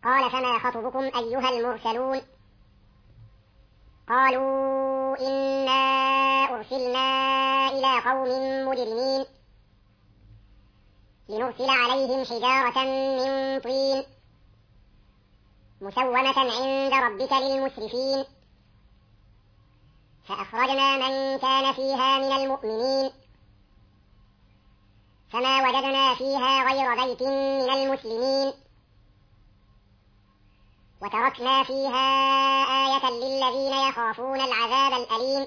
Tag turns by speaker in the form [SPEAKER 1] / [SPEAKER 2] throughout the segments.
[SPEAKER 1] قال فما خطبكم أيها المرسلون قالوا إنا أرسلنا إلى قوم مجرمين لنرسل عليهم حجارة من طين مسومة عند ربك للمسرفين فأخرجنا من كان فيها من المؤمنين فما وجدنا فيها غير بيت من المسلمين وتركنا فيها آية للذين يخافون العذاب الأليم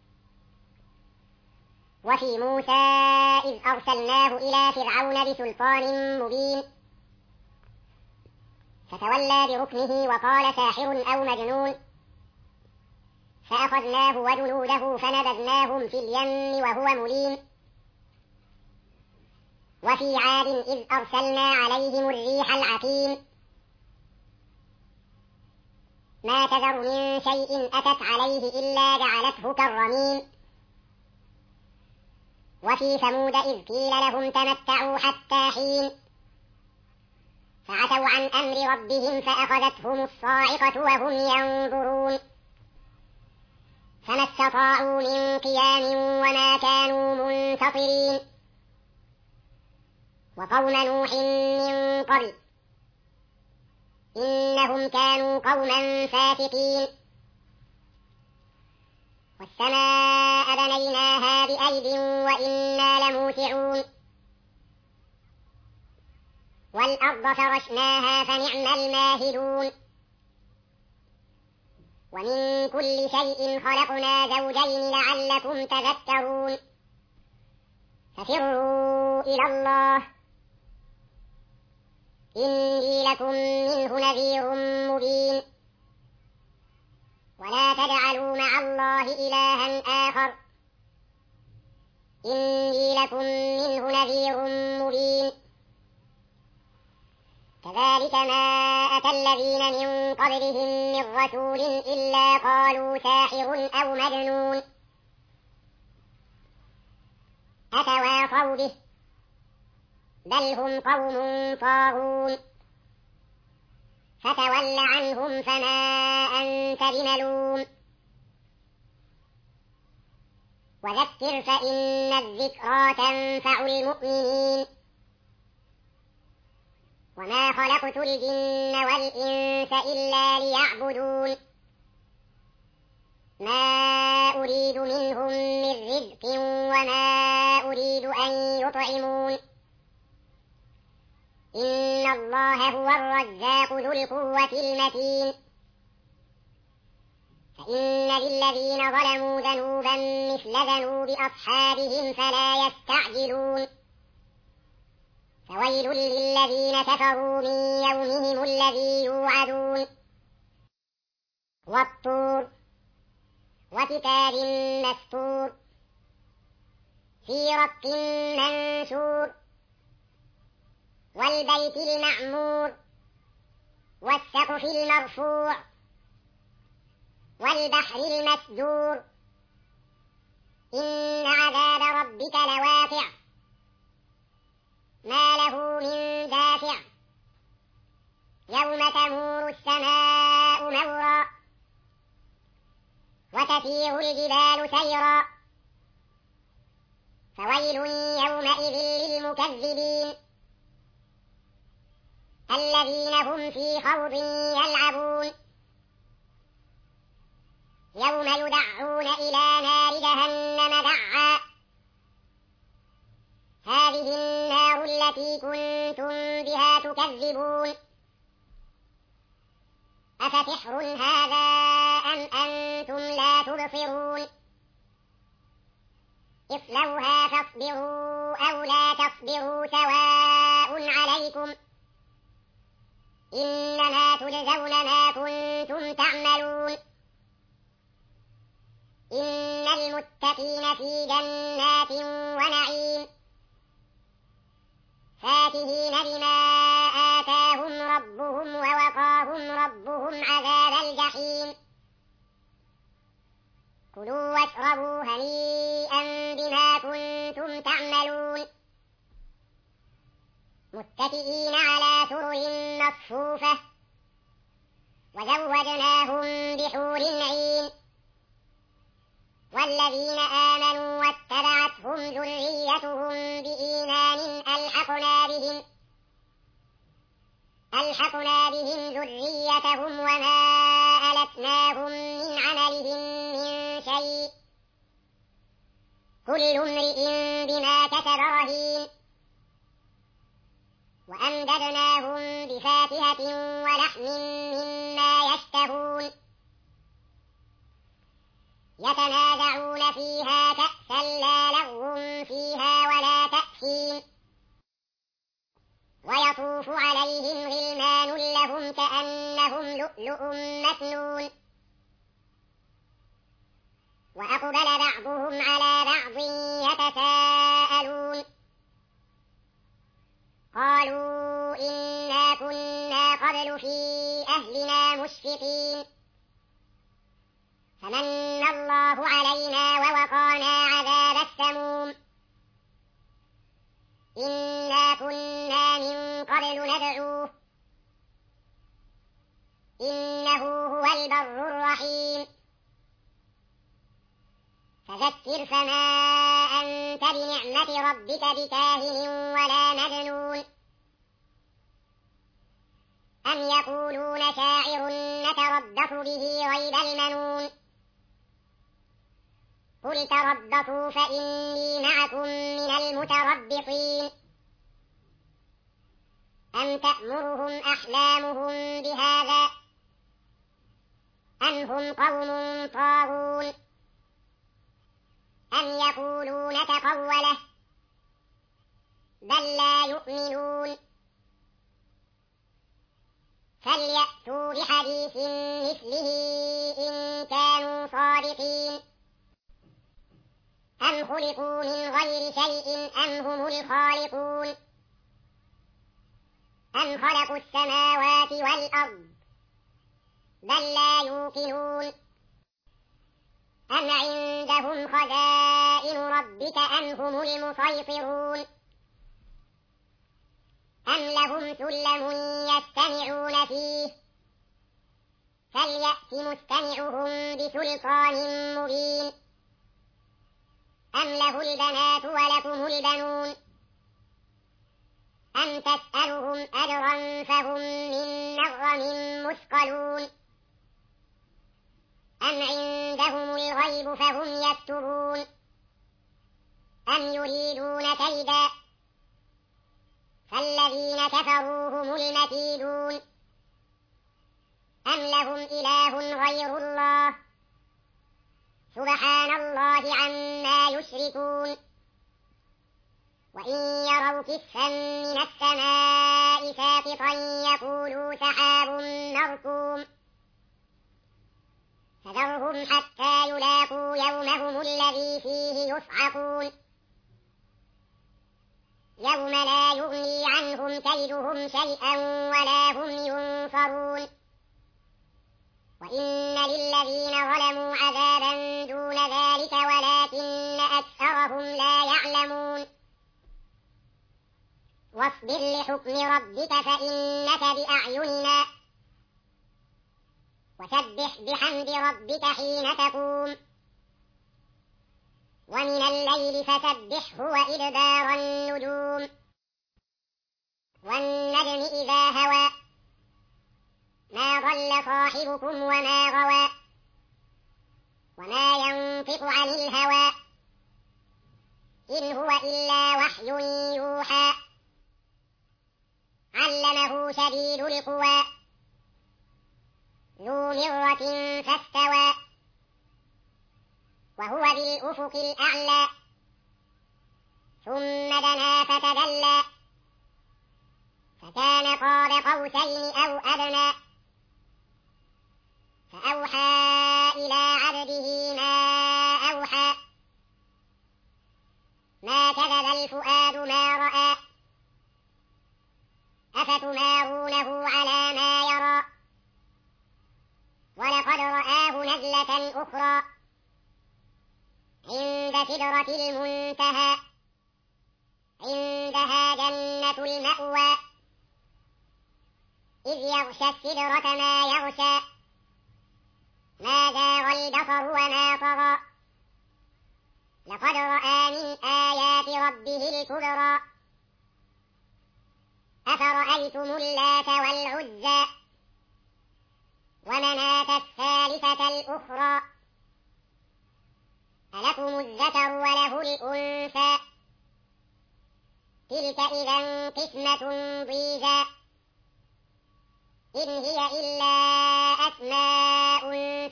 [SPEAKER 1] وفي موسى إذ أرسلناه إلى فرعون بسلطان مبين فتولى بركنه وقال ساحر أو مجنون فأخذناه وجنوده فنبذناهم في اليم وهو مليم وفي عاد إذ أرسلنا عليهم الريح العقيم ما تذر من شيء أتت عليه إلا جعلته كالرميم وفي ثمود إذ قيل لهم تمتعوا حتى حين فعتوا عن أمر ربهم فأخذتهم الصاعقة وهم ينظرون فما استطاعوا من قيام وما كانوا منتصرين وقوم نوح من قبل إنهم كانوا قوما فاسقين والسماء بنيناها بأيد وإنا لموسعون والأرض فرشناها فنعم الماهدون ومن كل شيء خلقنا زوجين لعلكم تذكرون ففروا إلى الله إني لكم منه نذير مبين ولا تجعلوا مع الله إلها آخر إني لكم منه نذير مبين كذلك ما أتى الذين من قبلهم من رسول إلا قالوا ساحر أو مجنون أتواصوا به بل هم قوم طاغون فتول عنهم فما أنت بملوم وذكر فإن الذكرى تنفع المؤمنين وما خلقت الجن والإنس إلا ليعبدون ما أريد منهم من رزق وما أريد أن يطعمون إن الله هو الرزاق ذو القوة المتين فإن للذين ظلموا ذنوبا مثل ذنوب أصحابهم فلا يستعجلون فويل للذين كفروا من يومهم الذي يوعدون والطور وكتاب مسطور في رق منشور والبيت المعمور والسقف المرفوع والبحر المسجور إن عذاب ربك لواقع ما له من دافع يوم تمور السماء مورا وتسير الجبال سيرا فويل يومئذ للمكذبين الذين هم في خوض يلعبون يوم يدعون إلى نار جهنم دعا هذه النار التي كنتم بها تكذبون أفسحر هذا أم أنتم لا تبصرون اصلوها فاصبروا أو لا تصبروا سواء عليكم إنما تجزون ما كنتم تعملون إن المتقين في جنات ونعيم فاكهين بما آتاهم ربهم ووقاهم ربهم عذاب الجحيم كلوا واشربوا هنيئا بما كنتم تعملون متكئين على سرر مصفوفة وزوجناهم بحور عين والذين آمنوا واتبعتهم ذريتهم بإيمان ألحقنا بهم ذريتهم وما ألتناهم من عملهم من شيء كل امرئ بما كسب رهين وأمددناهم بفاكهة ولحم مما يشتهون يتنازعون فيها كأسا لا لغو فيها ولا تأثيم ويطوف عليهم غلمان لهم كأنهم لؤلؤ مكنون وأقبل بعضهم على بعض يتساءلون قالوا إنا كنا قبل في أهلنا مشفقين فمن الله علينا ووقانا عذاب السموم إنا كنا من قبل ندعوه إنه هو البر الرحيم فذكر فما أنت بنعمة ربك بكاهن ولا مجنون أم يقولون شاعر نتربص به ريب المنون قل تربصوا فإني معكم من المتربصين أم تأمرهم أحلامهم بهذا أم هم قوم طاغون أم يقولون تقوله بل لا يؤمنون فليأتوا بحديث مثله إن كانوا صادقين أم خلقوا من غير شيء أم هم الخالقون أم خلقوا السماوات والأرض بل لا يوقنون أم عندهم خزائن ربك أم هم المسيطرون أم لهم سلم يستمعون فيه فليأت مستمعهم بسلطان مبين أم له البنات ولكم البنون أم تسألهم أجرا فهم من مغرم مثقلون أم عندهم الغيب فهم يكتبون أم يريدون كيدا فالذين كفروا هم المكيدون أم لهم إله غير الله سبحان الله عما يشركون وإن يروا كسفا من السماء ساقطا يقولوا سحاب مركوم فذرهم حتى يلاقوا يومهم الذي فيه يصعقون يوم لا يغني عنهم كيدهم شيئا ولا هم ينصرون وإن للذين ظلموا عذابا دون ذلك ولكن أكثرهم لا يعلمون واصبر لحكم ربك فإنك بأعيننا وسبح بحمد ربك حين تقوم ومن الليل فسبحه وإدبار النجوم والنجم إذا هوى ما ضل صاحبكم وما غوى وما ينطق عن الهوى إن هو إلا وحي يوحى علمه شديد القوى ذو مرة فاستوى وهو بالأفق الأعلى ثم دنا فتدلى فكان قاب قوسين أو أدنى فأوحى إلى عبده ما أوحى ما كذب الفؤاد ما رأى أفتمارونه على ما يرى ولقد رآه نزلة أخرى عند سدرة المنتهى عندها جنة المأوى إذ يغشى السدرة ما يغشى ما زاغ البصر وما طغى لقد رأى من آيات ربه الكبرى أفرأيتم اللات والعزى ومناة الثالثة الأخرى ألكم الذكر وله الأنثى تلك إذا قسمة ضيزى إن هي إلا أسماء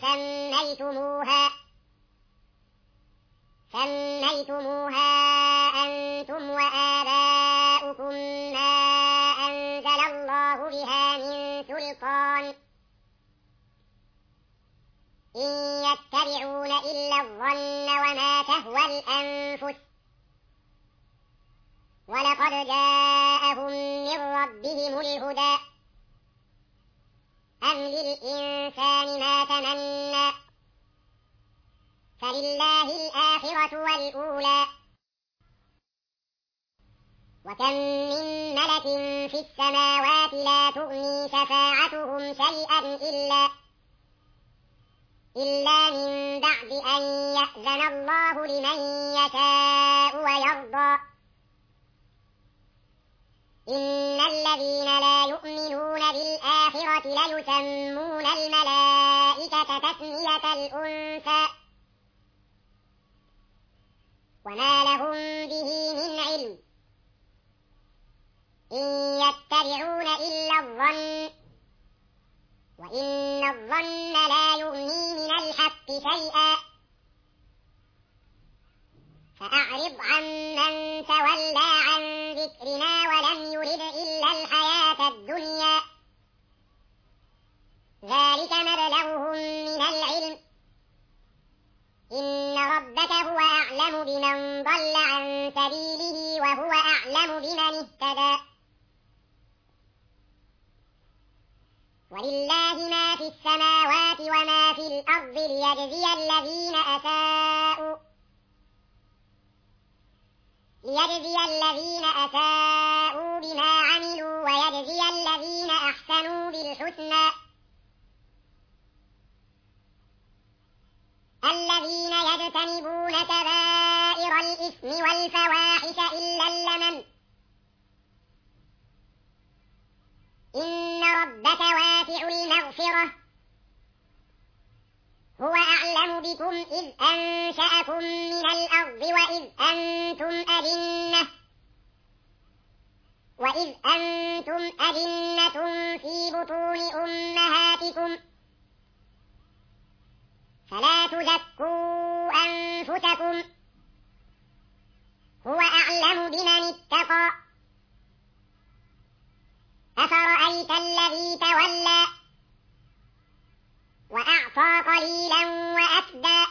[SPEAKER 1] سميتموها أنتم وآباؤكم ما أنزل الله بها من سلطان إن يتبعون إلا الظن وما تهوى الأنفس ولقد جاءهم من ربهم الهدى أم للإنسان ما تمنى فلله الآخرة والأولى وكم من ملك في السماوات لا تغني شفاعتهم شيئا إلا من بعد أن يأذن الله لمن يشاء ويرضى إن الذين لا يؤمنون بالآخرة ليسمون الملائكة تسمية الأنثى وما لهم به من علم إن يتبعون إلا الظن وإن الظن لا يغني من الحق شيئا فأعرض عن من تولى عن ذكرنا ولم يرد إلا الحياة الدنيا ذلك مبلغهم من العلم إن ربك هو أعلم بمن ضل عن سبيله وهو أعلم بمن اهتدى ولله ما في السماوات وما في الأرض ليجزي الذين أساءوا بما عملوا ويجزي الذين أحسنوا بالحسنى الذين يجتنبون كبائر الإثم والفواحش إلا اللمم إن ربك واسع المغفرة هو أعلم بكم إذ أنشأكم من الأرض وإذ أنتم أجنة في بطون أمهاتكم فلا تزكوا أنفسكم هو أعلم بمن اتقى أفرأيت الذي تولى وأعطى قليلا وأكدى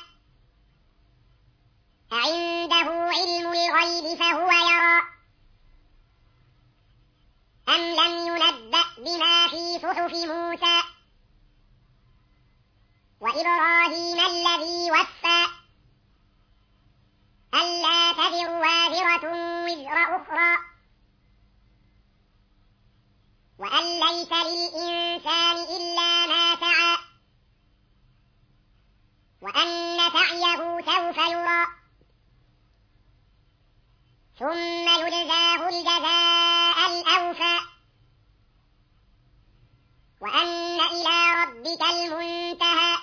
[SPEAKER 1] أعنده علم الغيب فهو يرى أم لم ينبأ بما في صحف موسى وإبراهيم الذي وفى ألا تزر وازرة وزر أخرى وأن ليس للإنسان إلا ما سعى وأن سعيه سوف يرى ثم يجزاه الجزاء الأوفى وأن إلى ربك المنتهى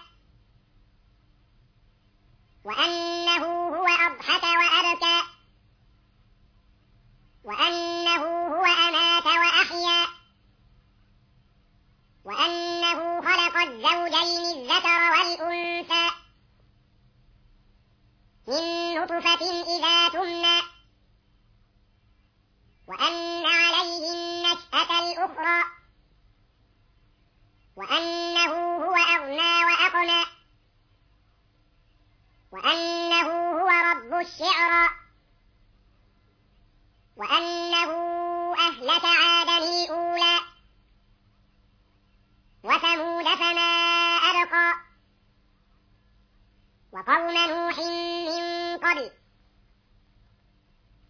[SPEAKER 1] وأنه هو أضحك وأبكى وأنه هو أمات وأحيا وأنه خلق الزوجين الذكر والأنثى من نطفة إذا تمنى وأن عليه النشأة الأخرى وأنه هو أغنى وأقنى وأنه هو رب الشعرى وأنه أهلك عادا الأولى وثمود فما أبقى وقوم نوح من قبل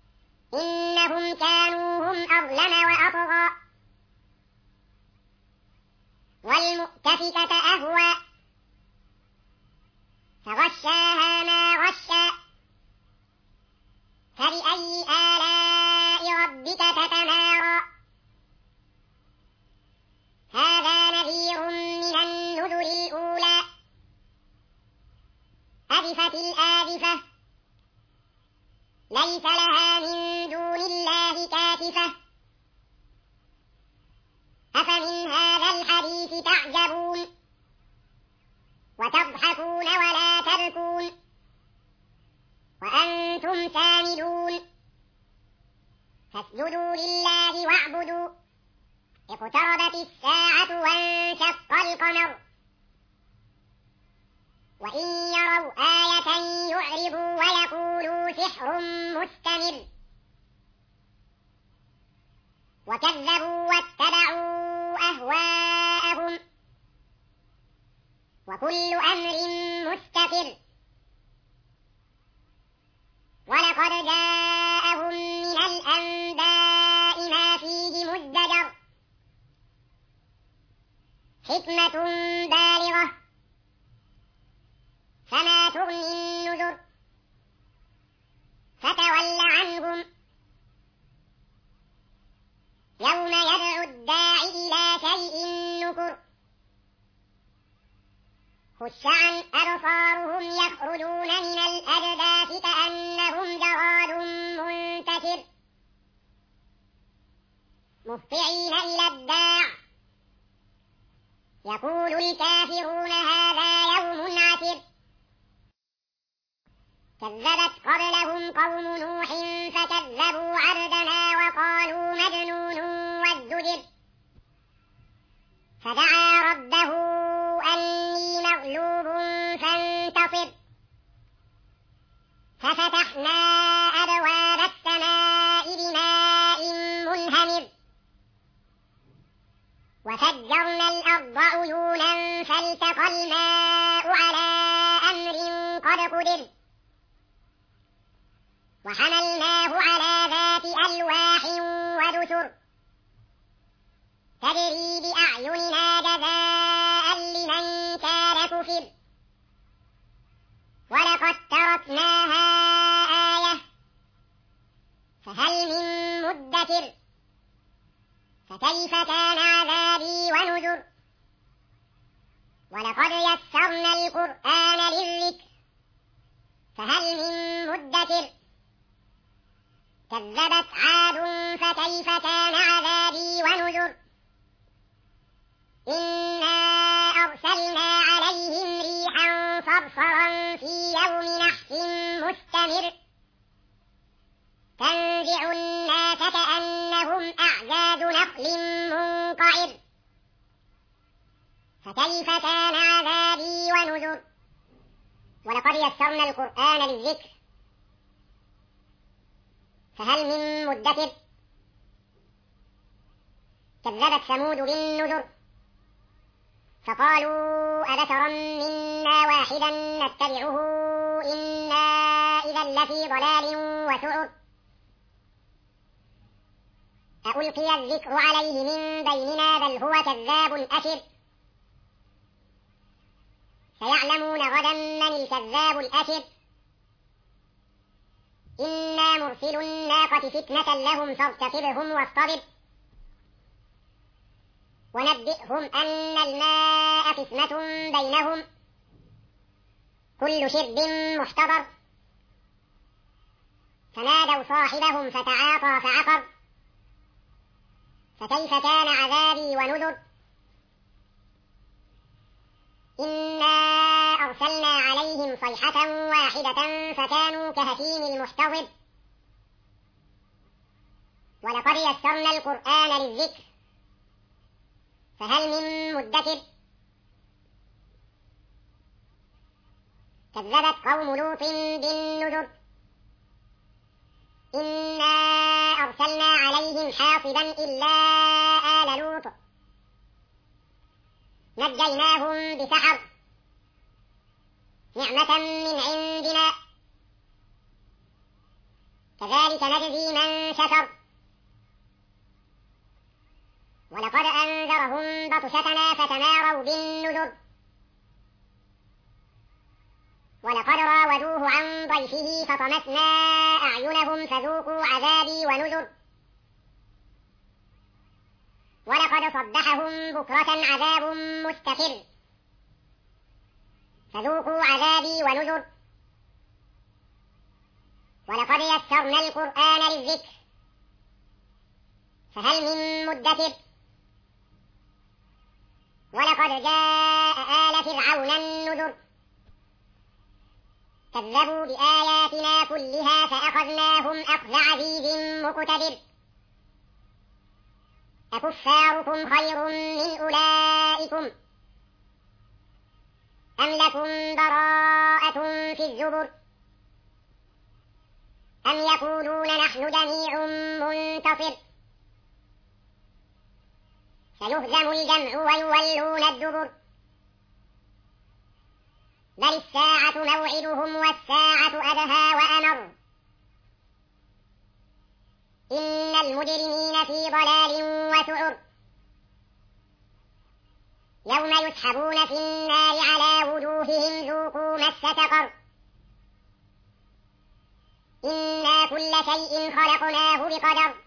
[SPEAKER 1] إنهم كانوا هم أظلم وأطغى المؤتفكة أهوى فغشاها ما غشى فبأي آلاء ربك تتمارى هذا نذير من النذر الأولى أزفت الآزفة ليس لها من دون الله كاشفة أفمن هذا الحديث تعجبون وتضحكون ولا تبكون وأنتم سامدون فاسجدوا لله واعبدوا اقتربت الساعة وانشق القمر وإن يروا آية يعرضوا ويقولوا سحر مستمر وكذبوا واتبعوا أهواءهم وكل أمر مستقر ولقد جاءهم من الأنباء ما فيه مزدجر حكمة بالغة فما تغني النذر فتول عنهم يوم يدعو الداع إلى شيء نكر خش عن أبصارهم يخرجون من الأجداث كأنهم جراد منتشر مهطعين إلى الداع يقول الكافرون هذا يوم عسر كذبت قبلهم قوم نوح فكذبوا عبدنا وقالوا مجنون وازدجر فدعا ربه أني مغلوب فانتصر ففتحنا أبواب السماء بماء منهمر وفجرنا الأرض عيونا فالتقى الماء على أمر قد قدر وحملناه على ذات ألواح ودسر تجري بأعيننا جزاء لمن كان كفر ولقد تركناها آية فهل من مدكر فكيف كان عذابي ونذر ولقد يسرنا القرآن للذكر فهل من مدكر كذبت عاد فكيف كان عذابي ونذر إنا أرسلنا عليهم ريحا صرصرا في يوم نحس مستمر تنزع الناس كأنهم أعجاز نخل منقعر فكيف كان عذابي ونذر ولقد يسرنا القرآن للذكر فهل من مدكر كذبت ثمود بالنذر فقالوا أبشرا منا واحدا نتبعه إنا إذا لفي ضلال وسعر ألقي الذكر عليه من بيننا بل هو كذاب أشر سيعلمون غدا من الكذاب الأشر إنا مرسل الناقة فتنة لهم فارتقبهم واصطبر ونبئهم أن الماء قسمة بينهم كل شرب محتضر فنادوا صاحبهم فتعاطى فعقر فكيف كان عذابي ونذر إنا أرسلنا عليهم صيحة واحدة فكانوا كهشيم المحتضر ولقد يسرنا القرآن للذكر فهل من مدكر كذبت قوم لوط بالنذر إنا أرسلنا عليهم حاصبا إلا آل لوط نجيناهم بسحر نعمة من عندنا كذلك نجزي من شكر ولقد أنذرهم بطشتنا فتماروا بالنذر ولقد راودوه عن ضيفه فطمسنا أعينهم فذوقوا عذابي ونذر ولقد صبحهم بكرة عذاب مستقر فذوقوا عذابي ونذر ولقد يسرنا القرآن للذكر فهل من مدكر ولقد جاء آل فرعون النذر كذبوا بآياتنا كلها فأخذناهم أخذ عزيز مقتدر أكفاركم خير من أولئكم أم لكم براءة في الزبر أم يقولون نحن جميع منتصر سيهزم الجمع ويولون الدبر بل الساعة موعدهم والساعة أدهى وأمر إن المجرمين في ضلال وسعر يوم يسحبون في النار على وجوههم ذوقوا مس سقر إنا كل شيء خلقناه بقدر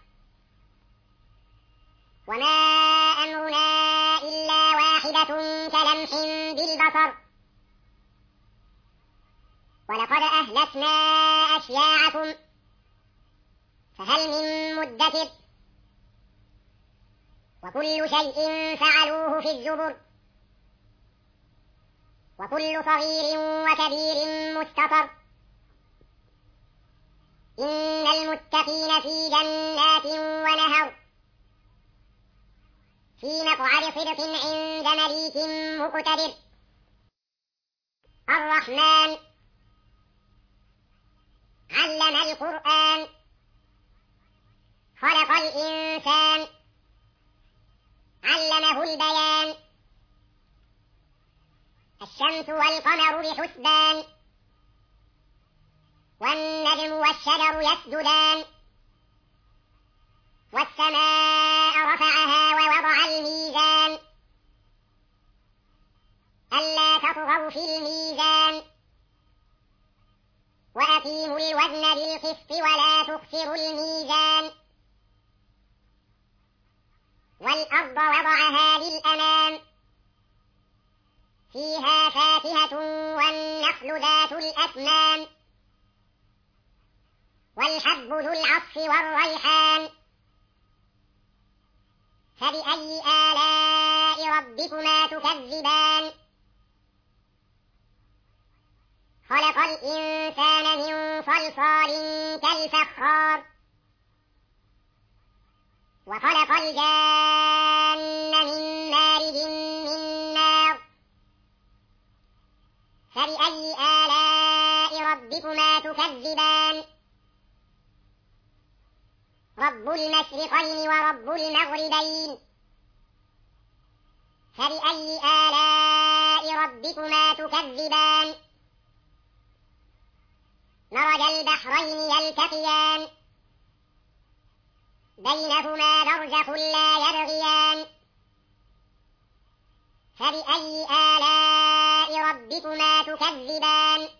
[SPEAKER 1] وما أمرنا إلا واحدة كلمح بالبصر ولقد أهلكنا أشياعكم فهل من مدكر وكل شيء فعلوه في الزبر وكل صغير وكبير مستطر إن المتقين في جنات ونهر في مقعد صدق عند مليك مقتدر الرحمن علم القرآن خلق الإنسان علمه البيان الشمس والقمر بحسبان والنجم والشجر يسجدان والسماء رفعها ووضع الميزان ألا تطغوا في الميزان وأقيموا الوزن بالقسط ولا تخسروا الميزان والأرض وضعها للأنام فيها فاكهة والنخل ذات الأكمام والحب ذو العصف والريحان فبأي آلاء ربكما تكذبان خلق الإنسان من صلصال كالفخار وخلق الجان من مارج من نار فبأي آلاء ربكما تكذبان رب المشرقين ورب المغربين فبأي آلاء ربكما تكذبان مرج البحرين يلتقيان بينهما برزخ لا يبغيان فبأي آلاء ربكما تكذبان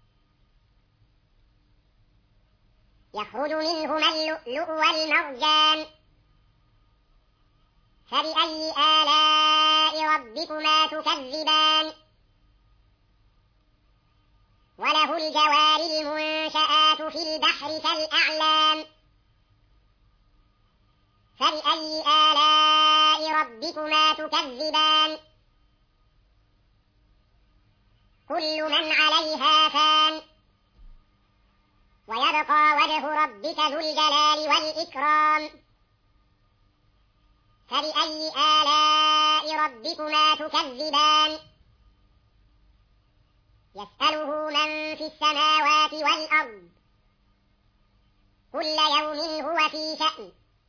[SPEAKER 1] يخرج منهما اللؤلؤ والمرجان فبأي آلاء ربكما تكذبان وله الجوار المنشآت في البحر كالأعلام فبأي آلاء ربكما تكذبان كل من عليها فان ويبقى وجه ربك ذو الجلال والإكرام فبأي آلاء ربكما تكذبان يسأله من في السماوات والأرض كل يوم هو في شأن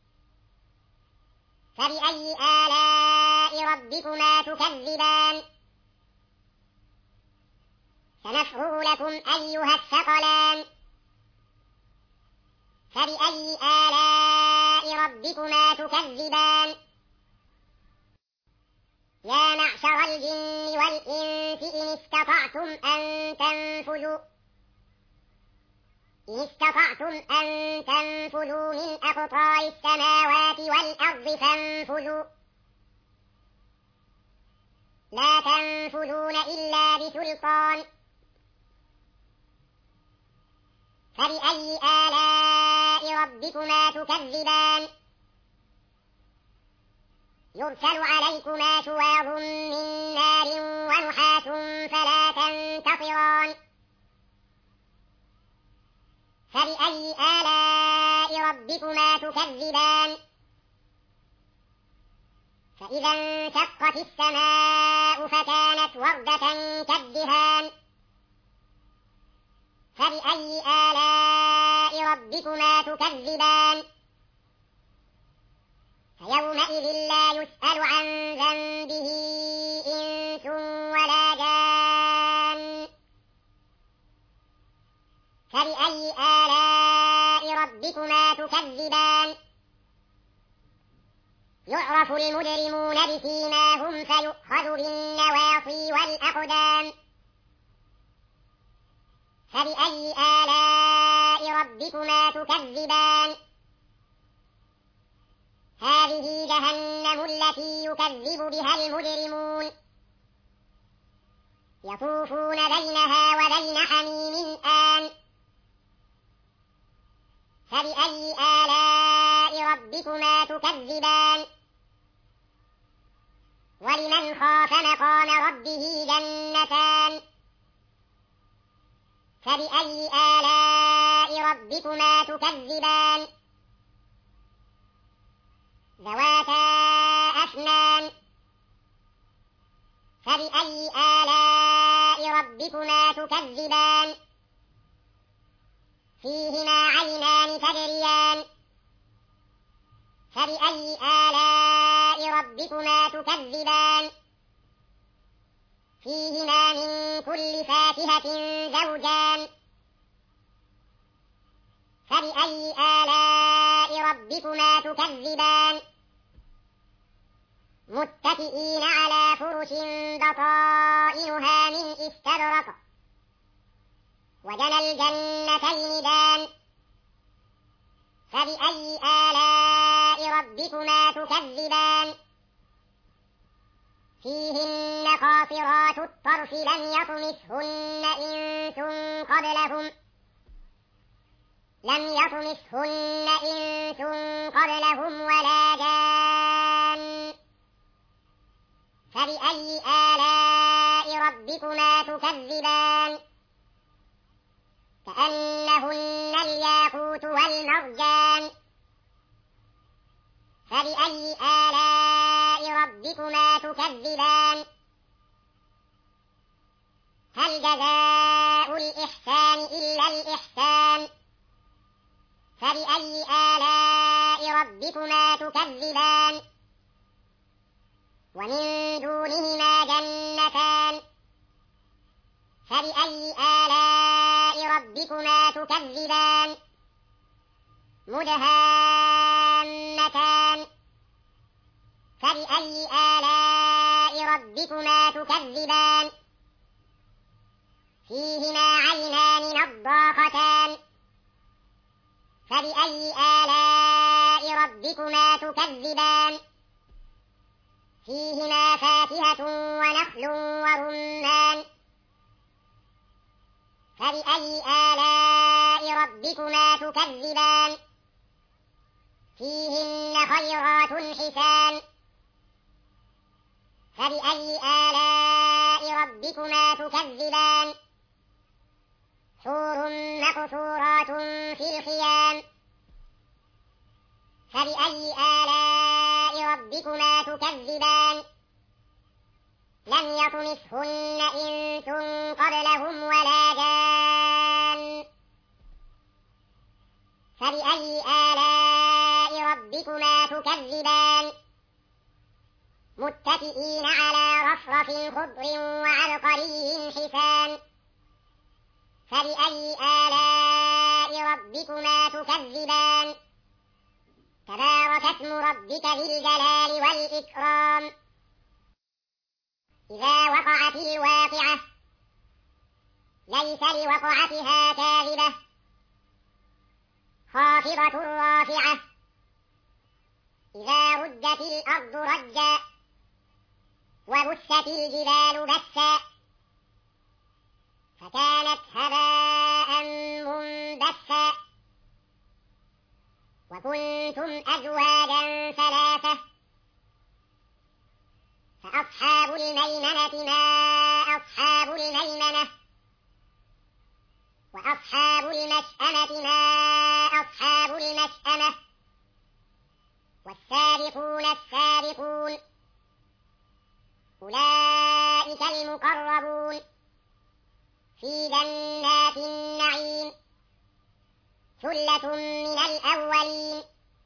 [SPEAKER 1] فبأي آلاء ربكما تكذبان سنفرغ لكم أيها الثقلان فبأي آلاء ربكما تكذبان يا معشر الجن والإنس إن استطعتم أن تنفذوا من أقطار السماوات والأرض فانفذوا لا تنفذون إلا بسلطان فبأي آلاء ربكما تكذبان يرسل عليكما شواظ من نار ونحاس فلا تنتصران فبأي آلاء ربكما تكذبان فإذا انشقت السماء فكانت وردة كالدهان فبأي آلاء ربكما تكذبان فيومئذ لا يسأل عن ذنبه إنس ولا جان فبأي آلاء ربكما تكذبان يعرف المجرمون بسيماهم فيؤخذ بالنواصي والأقدام فبأي آلاء ربكما تكذبان هذه جهنم التي يكذب بها المجرمون يطوفون بينها وبين حميم آن فبأي آلاء ربكما تكذبان ولمن خاف مقام ربه جنتان فبأي آلاء ربكما تكذبان ذواتا أفنان فبأي آلاء ربكما تكذبان فيهما عينان تجريان فبأي آلاء ربكما تكذبان فيهما من كل فاكهة زوجان فبأي آلاء ربكما تكذبان متكئين على فرش بطائنها من استبرق وجنى الجنتين دان فبأي آلاء ربكما تكذبان فيهن قاصرات الطرف لم يطمثهن إنس قبلهم ولا جان فبأي آلاء ربكما تكذبان كأنهن الياقوت والمرجان فبأي آلاء ربكما تكذبان هل جزاء الإحسان إلا الإحسان فبأي آلاء ربكما تكذبان ومن دونهما جنتان فبأي آلاء ربكما تكذبان مدهامتان فبأي آلاء ربكما تكذبان فيهما عينان نضاختان فبأي آلاء ربكما تكذبان فيهما فاكهة ونخل ورمان فبأي آلاء ربكما تكذبان فيهن خيرات حسان فبأي آلاء ربكما تكذبان حور مقصورات في الخيام فبأي آلاء ربكما تكذبان لم يطمثهن إنس قبلهم ولا جان فبأي آلاء ربكما تكذبان متكئين على رفرف خضر وعبقري حسان فبأي آلاء ربكما تكذبان تبارك اسم ربك ذي الجلال والإكرام إذا وقعت الواقعة ليس لوقعتها كاذبة خافضة رافعة إذا رجت الأرض رجا وبست الجبال بسا فكانت هباء منبثا وكنتم أزواجا ثلاثة فأصحاب الميمنة ما أصحاب الميمنة وأصحاب المشأمة ما أصحاب المشأمة والسابقون السابقون أولئك المقربون في جنات النعيم ثلة من الأولين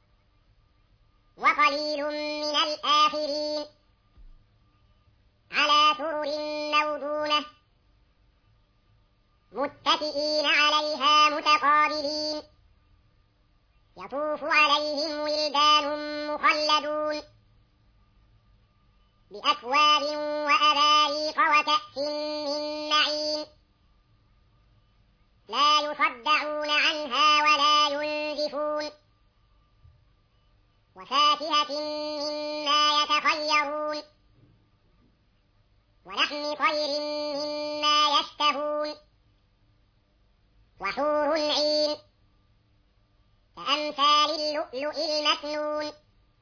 [SPEAKER 1] وقليل من الآخرين على سرر موضونة متكئين عليها متقابلين يطوف عليهم ولدان مخلدون بأكواب وأباريق وكأس من معين لا يصدعون عنها ولا ينزفون وفاكهة مما يتخيرون ولحم طير مما يشتهون وحور عين كأمثال اللؤلؤ المكنون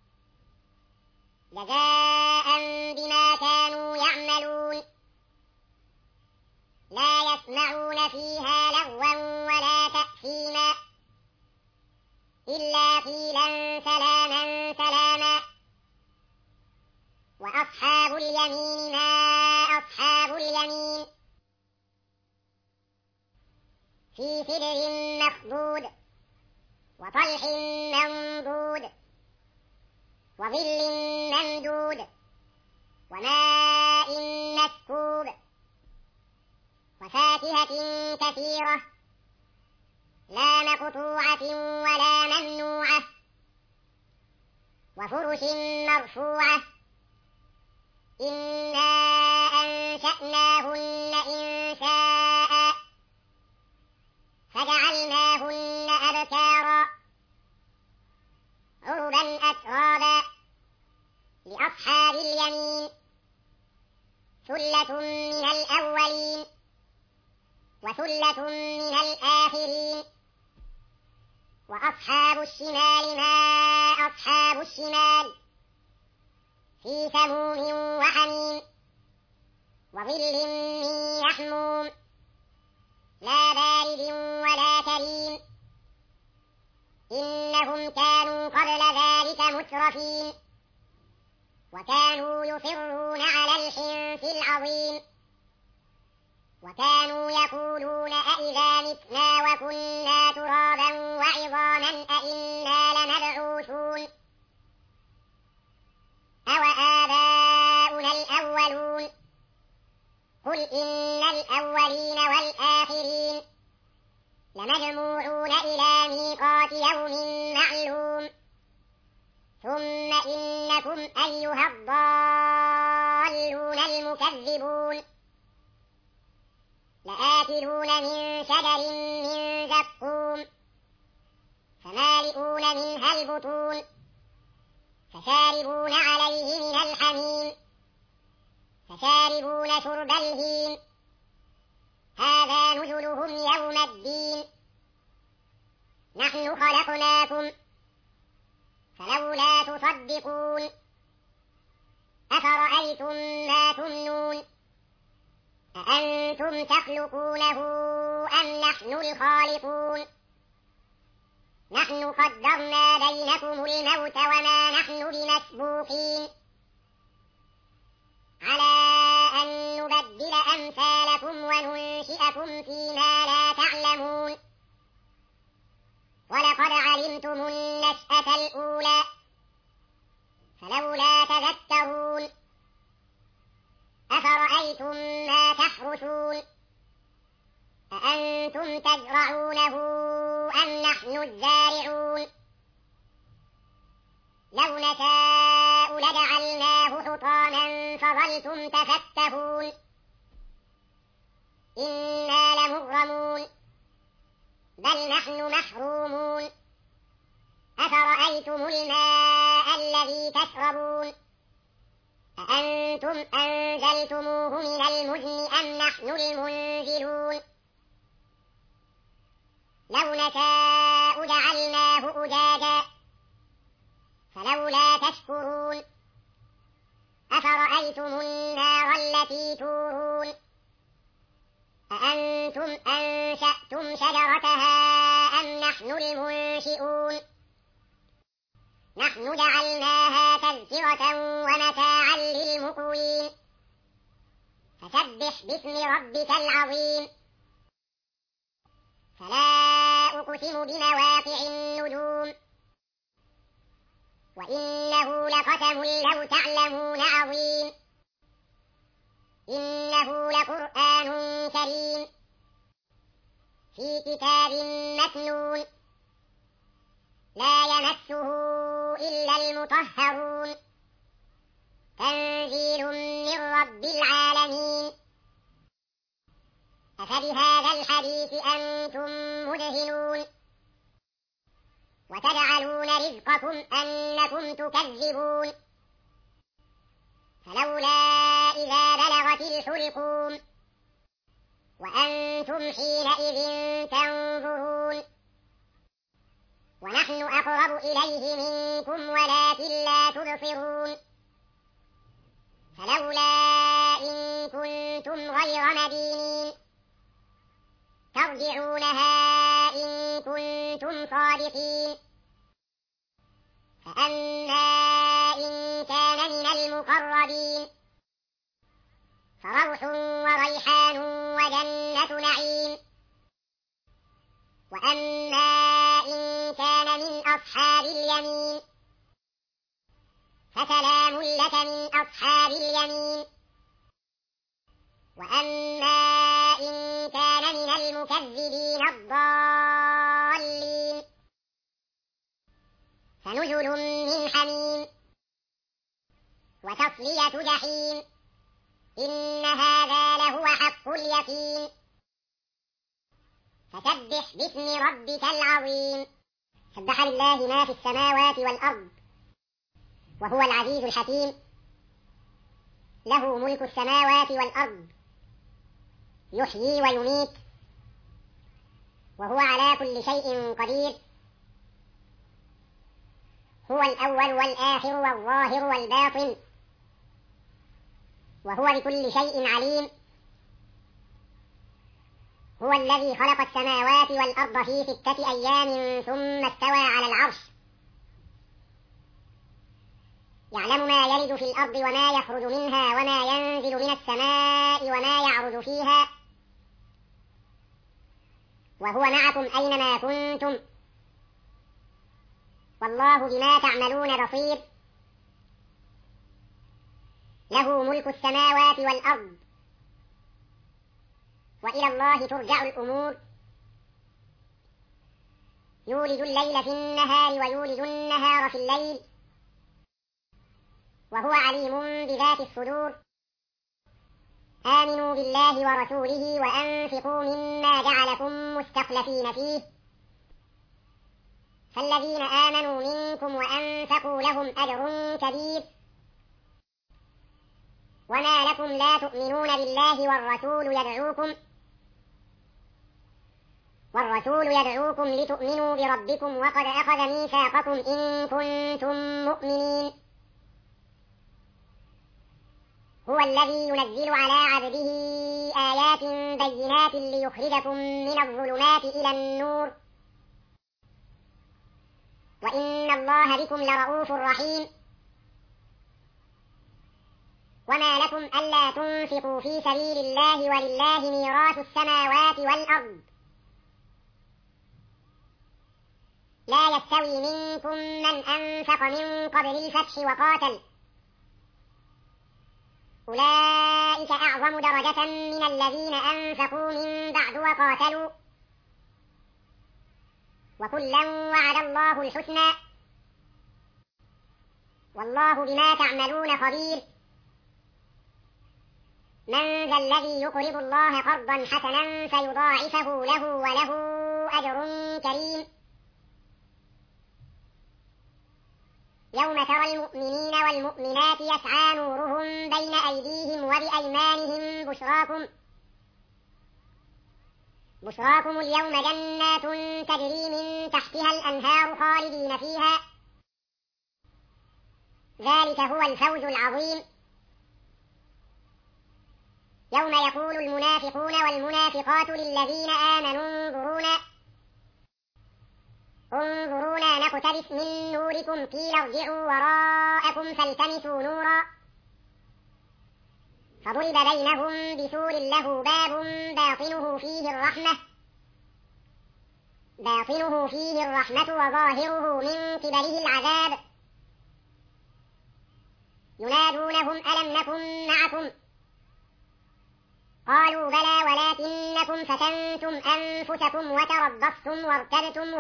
[SPEAKER 1] جزاء بما كانوا يعملون لا يسمعون فيها لغوا ولا تأثيما إلا قيلا سلاما سلاما وأصحاب اليمين ما أصحاب اليمين في سدر مخضود وطلح منضود وظل ممدود وماء مسكوب وفاكهة كثيرة لا مقطوعة ولا ممنوعة وفرش مرفوعة إنا أنشأناهن إنشاء فجعلناهن أبكارا عربا أترابا لأصحاب اليمين ثلة من الأولين وثلة من الآخرين وأصحاب الشمال ما أصحاب الشمال في سموم وحميم وظل من يحموم لا بارد ولا كريم إنهم كانوا قبل ذلك مترفين وكانوا يصرون على الحنث العظيم وكانوا يقولون أئذا متنا وكنا ترابا وعظاما أئنا لمبعوثون أوآباؤنا الأولون قل إن الأولين والآخرين لمجموعون إلى ميقات يوم معلوم ثم إنكم أيها الضالون المكذبون لآكلون من شجر من زقوم فمالئون منها البطون فشاربون عليه من الحميم فشاربون شرب الهيم هذا نزلهم يوم الدين نحن خلقناكم فلولا تصدقون أفرأيتم ما تمنون أأنتم تخلقونه أم نحن الخالقون نحن قدرنا بينكم الموت وما نحن بمسبوقين على أن نبدل أمثالكم وننشئكم فيما لا تعلمون ولقد علمتم النشأة الأولى فلولا تذكرون أفرأيتم ما تحرثون أأنتم تزرعونه أم نحن الزارعون لو نشاء لجعلناه حطاما فظلتم تفكهون إنا لمغرمون بل نحن محرومون أفرأيتم الماء الذي تشربون أأنتم أنزلتموه من المزن أم نحن المنزلون لو نشاء جعلناه أجاجا فلولا تشكرون أفرأيتم النار التي تورون أأنتم أنشأتم شجرتها أم نحن المنشئون نحن جعلناها تذكرة ومتاعا للمقوين فسبح باسم ربك العظيم فلا أقسم بمواقع النجوم وإنه لقسم لو تعلمون عظيم إنه لقرآن كريم في كتاب مكنون لا يمسه إلا المطهرون تنزيل من رب العالمين أفبهذا الحديث أنتم مدهنون وتجعلون رزقكم أنكم تكذبون فلولا إذا بلغت الحلقوم وأنتم حينئذ تنظرون ونحن أقرب إليه منكم ولكن لا تبصرون فلولا إن كنتم غير مدينين ترجعونها إن كنتم صادقين فأما إن كان من المقربين فروح وريحان وجنة نعيم وأما إن كان من أصحاب اليمين فسلام لك من أصحاب اليمين وأما إن كان من المكذبين الضالين فنزل من حميم وتصلية جحيم إن هذا لهو حق اليقين فسبح باسم ربك العظيم سبح لله ما في السماوات والأرض وهو العزيز الحكيم له ملك السماوات والأرض يحيي ويميت وهو على كل شيء قدير هو الأول والآخر والظاهر والباطن وهو بكل شيء عليم هو الذي خلق السماوات والأرض في 6 أيام ثم استوى على العرش يعلم ما يلج في الأرض وما يخرج منها وما ينزل من السماء وما يعرج فيها وهو معكم أينما كنتم والله بما تعملون بصير له ملك السماوات والأرض وإلى الله ترجع الأمور يولد الليل في النهار ويولد النهار في الليل وهو عليم بذات الصدور آمنوا بالله ورسوله وأنفقوا مما جعلكم مستخلفين فيه فالذين آمنوا منكم وأنفقوا لهم أجر كبير وما لكم لا تؤمنون بالله والرسول يدعوكم لتؤمنوا بربكم وقد أخذ ميثاقكم إن كنتم مؤمنين هو الذي ينزل على عبده آيات بينات ليخرجكم من الظلمات إلى النور وإن الله بكم لرؤوف رحيم وما لكم ألا تنفقوا في سبيل الله ولله ميراث السماوات والأرض لا يستوي منكم من أنفق من قبل الفتح وقاتل أولئك أعظم درجة من الذين أنفقوا من بعد وقاتلوا وكلا وعد الله الحسنى والله بما تعملون خبير. من ذا الذي يقرض الله قرضا حسنا فيضاعفه له وله أجر كريم. يوم ترى المؤمنين والمؤمنات يسعى نورهم بين أيديهم وبأيمانهم بشراكم اليوم جنات تجري من تحتها الأنهار خالدين فيها، ذلك هو الفوز العظيم. يوم يقول المنافقون والمنافقات للذين آمنوا انظرونا نقتبس من نوركم قيل ارجعوا وراءكم فالتمسوا نورا فضرب بينهم بسور له باب باطنه فيه الرحمة وظاهره من قبله العذاب. ينادونهم ألم نكن معكم قالوا بلى ولكنكم فتنتم أنفسكم وتربصتم وارتبتم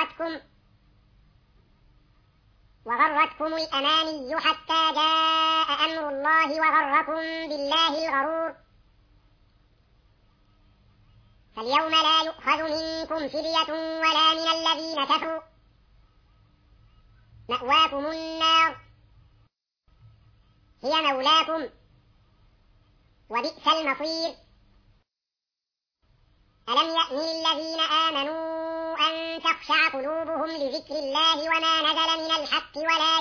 [SPEAKER 1] وغرتكم الأماني حتى جاء أمر الله وغركم بالله الغرور. فاليوم لا يؤخذ منكم فدية ولا من الذين كفروا، مأواكم النار هي مولاكم وبئس المصير. ألم يأن للذين آمنوا أن تخشع قلوبهم لذكر الله وما نزل من الحق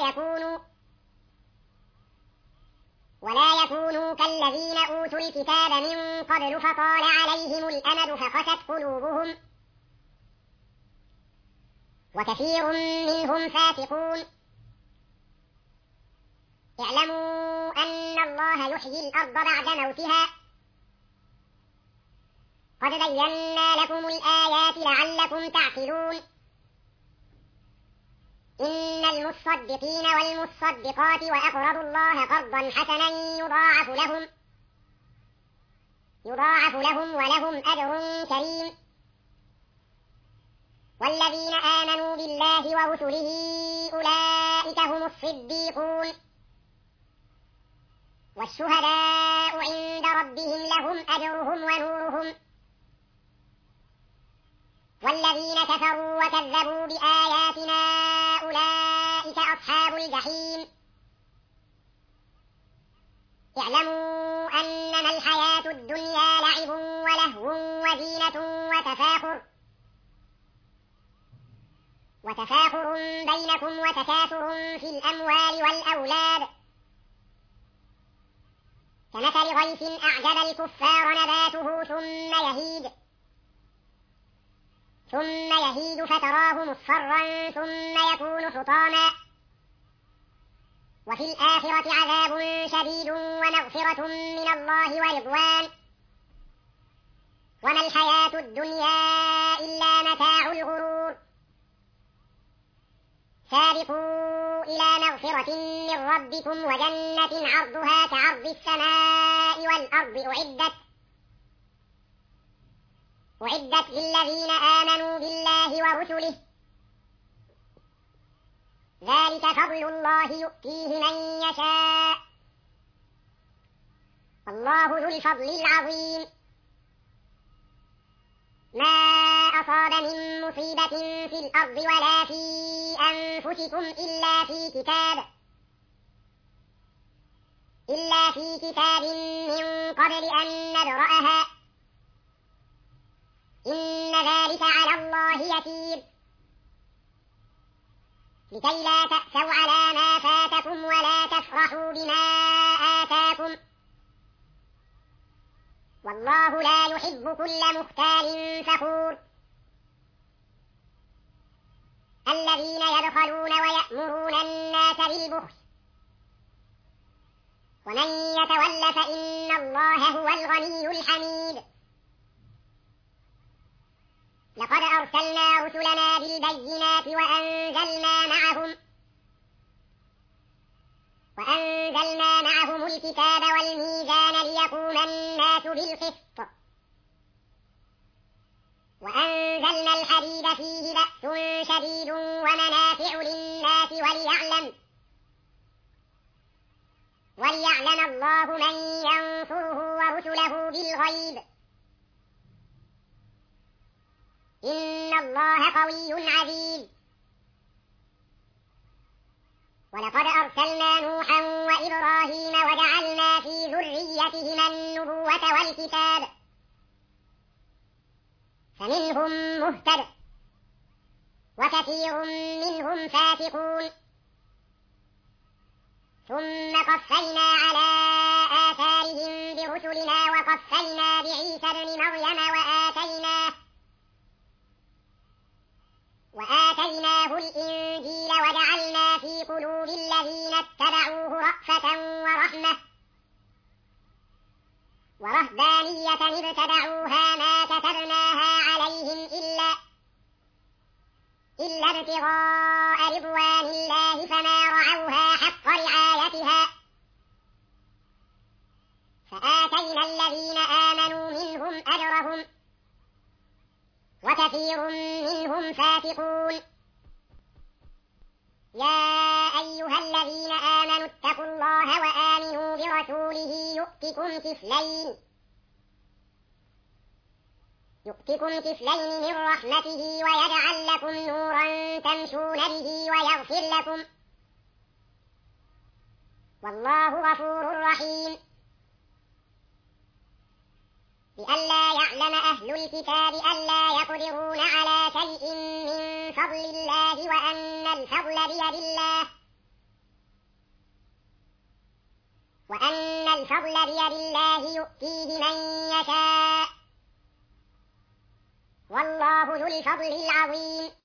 [SPEAKER 1] ولا يكونوا كالذين أوتوا الكتاب من قبل فطال عليهم الأمد فقست قلوبهم وكثير منهم فاسقون. اعلموا أن الله يحيي الأرض بعد موتها قد بينا لكم الآيات لعلكم تعقلون. إن المصدقين والمصدقات وأقرضوا الله قرضا حسنا يضاعف لهم ولهم أجر كريم. والذين آمنوا بالله ورسله أولئك هم الصديقون والشهداء عند ربهم لهم أجرهم ونورهم. والذين كفروا وكذبوا بآياتنا أولئك أصحاب الجحيم. اعلموا أنما الحياة الدنيا لعب ولهو وزينة وتفاخر بينكم وتكاثر في الأموال والأولاد كمثل غيث أعجب الكفار نباته ثم يهيج فتراه مصفرا ثم يكون حطاما وفي الآخرة عذاب شديد ومغفرة من الله ورضوان وما الحياة الدنيا إلا متاع الغرور. سابقوا إلى مغفرة من ربكم وجنة عرضها كعرض السماء والأرض أعدت للذين آمنوا بالله ورسله ذلك فضل الله يؤتيه من يشاء الله ذو الفضل العظيم. ما أصاب من مصيبة في الأرض ولا في أنفسكم إلا في كتاب من قبل أن نبرأها إن ذلك على الله يسير. لكي لا تأسوا على ما فاتكم ولا تفرحوا بما آتاكم والله لا يحب كل مختال فخور. الذين يبخلون ويأمرون الناس بالبخل ومن يتول فإن الله هو الغني الحميد. لقد أرسلنا رسلنا بالبينات وأنزلنا معهم الكتاب والميزان ليقوم الناس بالقسط وأنزلنا الحديد فيه بأس شديد ومنافع للناس وليعلم الله من ينصره ورسله بالغيب إن الله قوي عزيز ولقد أرسلنا نوحا وإبراهيم وجعلنا في ذريتهما النبوة والكتاب فمنهم مهتد وكثير منهم فاسقون ثم قفينا على آثارهم برسلنا وقفينا بعيسى ابن مريم وآتيناه الإنجيل وجعلنا في قلوب الذين اتبعوه رأفة ورحمة ورهبانية ابتدعوها ما كتبناها عليهم إلا ابتغاء رضوان الله فما رعوها حق رعايتها فآتينا الذين آمنوا منهم أجرهم وكثير منهم فاسقون يا أيها الذين آمنوا اتقوا الله وآمنوا برسوله يؤتكم كفلين من رحمته ويجعل لكم نورا تمشون به ويغفر لكم والله غفور رحيم لئلا يعلم أهل الكتاب ألا يقدرون على شيء من فضل الله وأن الفضل بيد الله يؤتيه من يشاء والله ذو الفضل العظيم